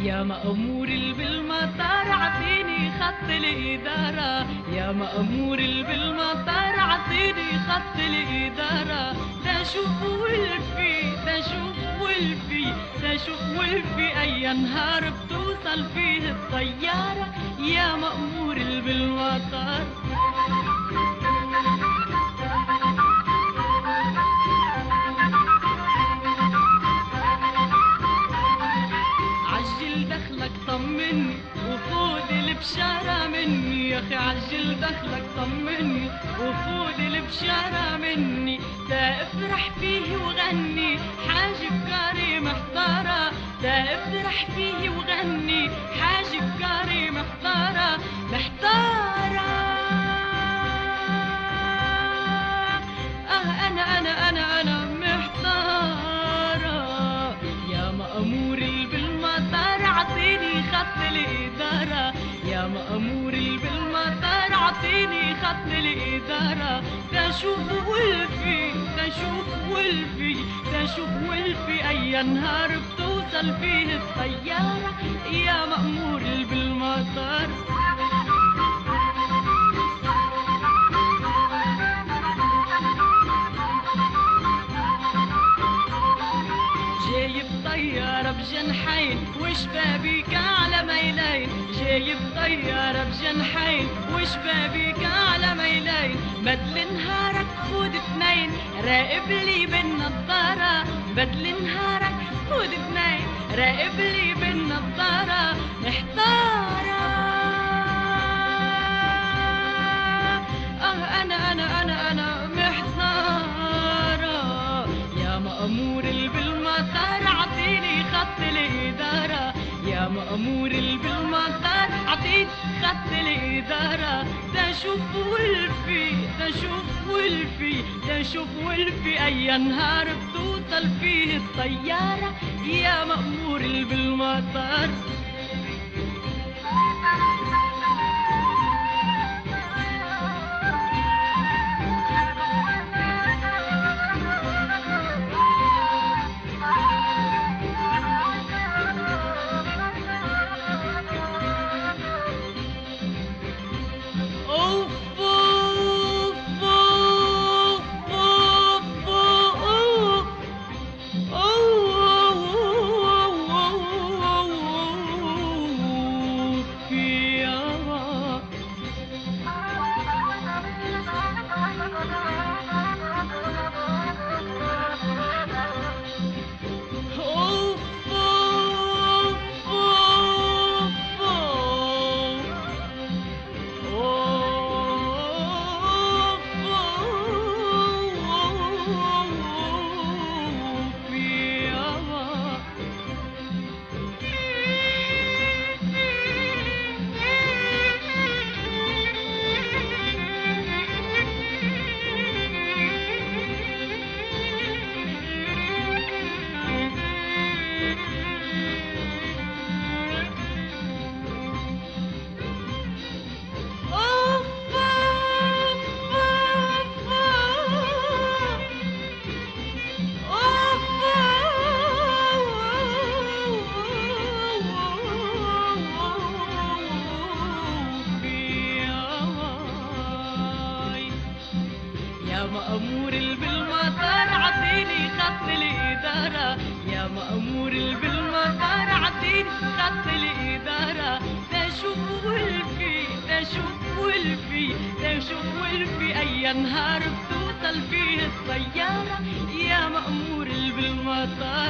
يا مأمور بالمطار عطيني خط الإدارة، يا مأمور بالمطار عطيني خط الإدارة. دا شوف ولفي دا شوف ولفي دا شوف ولفي أي نهار بتوصل فيه الطيارة يا مأمور بالمطار. عجل دخلك طمني وخود البشارة مني، يا أخي عجل دخلك طمني وخود البشارة مني. دا افرح فيه وغني حاجب كاري محضرة، دا افرح فيه وغني حاجب كاري محضرة محضرة. أنا محضرة. يا مأمور بالمطار عطيني خط الإدارة، يا مأمور بالمطار عطيني خط الإدارة. دا شوف ولفي دا شوف ولفي دا شوف ولفي أي نهار بتوصل فيه الطيارة يا مأمور بالمطار. جايب طيارة بجنحين وشبابيك على ميلين، جايب طيارة بجنحين وشبابيك على ميلين. بدل نهارك خود اثنين راقب لي بالنظارة، بدل نهارك خود اثنين راقب لي بالنظارة محتارة. أنا محتارة. يا مأمور بالمطار عطيني خط الإدارة، يا مأمور بالمطار عطيني خط الإدارة. دا شوف ولفي دا شوف ولفي دا شوف ولفي أي نهار بتوصل فيه الطيارة يا مأمور بالمطار. يا مأمور بالمطار عطيني خط الإدارة، يا مأمور بالمطار عطيني خط الإدارة. دا شوف ولفي دا شوف ولفي دا شوف ولفي أي نهار بتوصل فيه الطيارة يا مأمور بالمطار.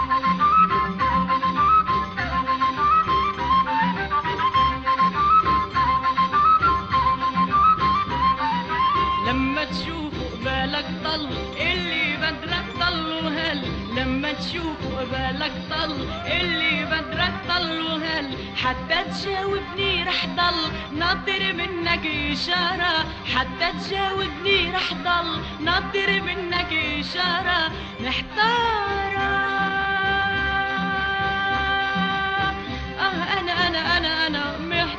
لما تشوفوا قبالك طل اللي بدرك طل وهل، لما تشوفوا قبالك طل اللي بدرك طل وهل. حتى تجاوبني رح ضل ناطر منك إشارة، حتى تجاوبني رح ضل ناطر منك إشارة محتارة. أنا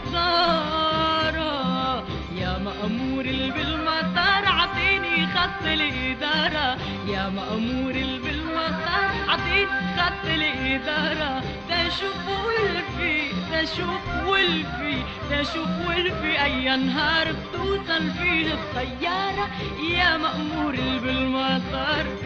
محتارة. يا مأمور بالمطار عطيني خط الإدارة، يا مأمور بالمطار حطيت خط الإدارة تشوف والفي تشوف والفي تشوف والفي أي نهار بتوصل فيه الطيارة يا مأمور بالمطار.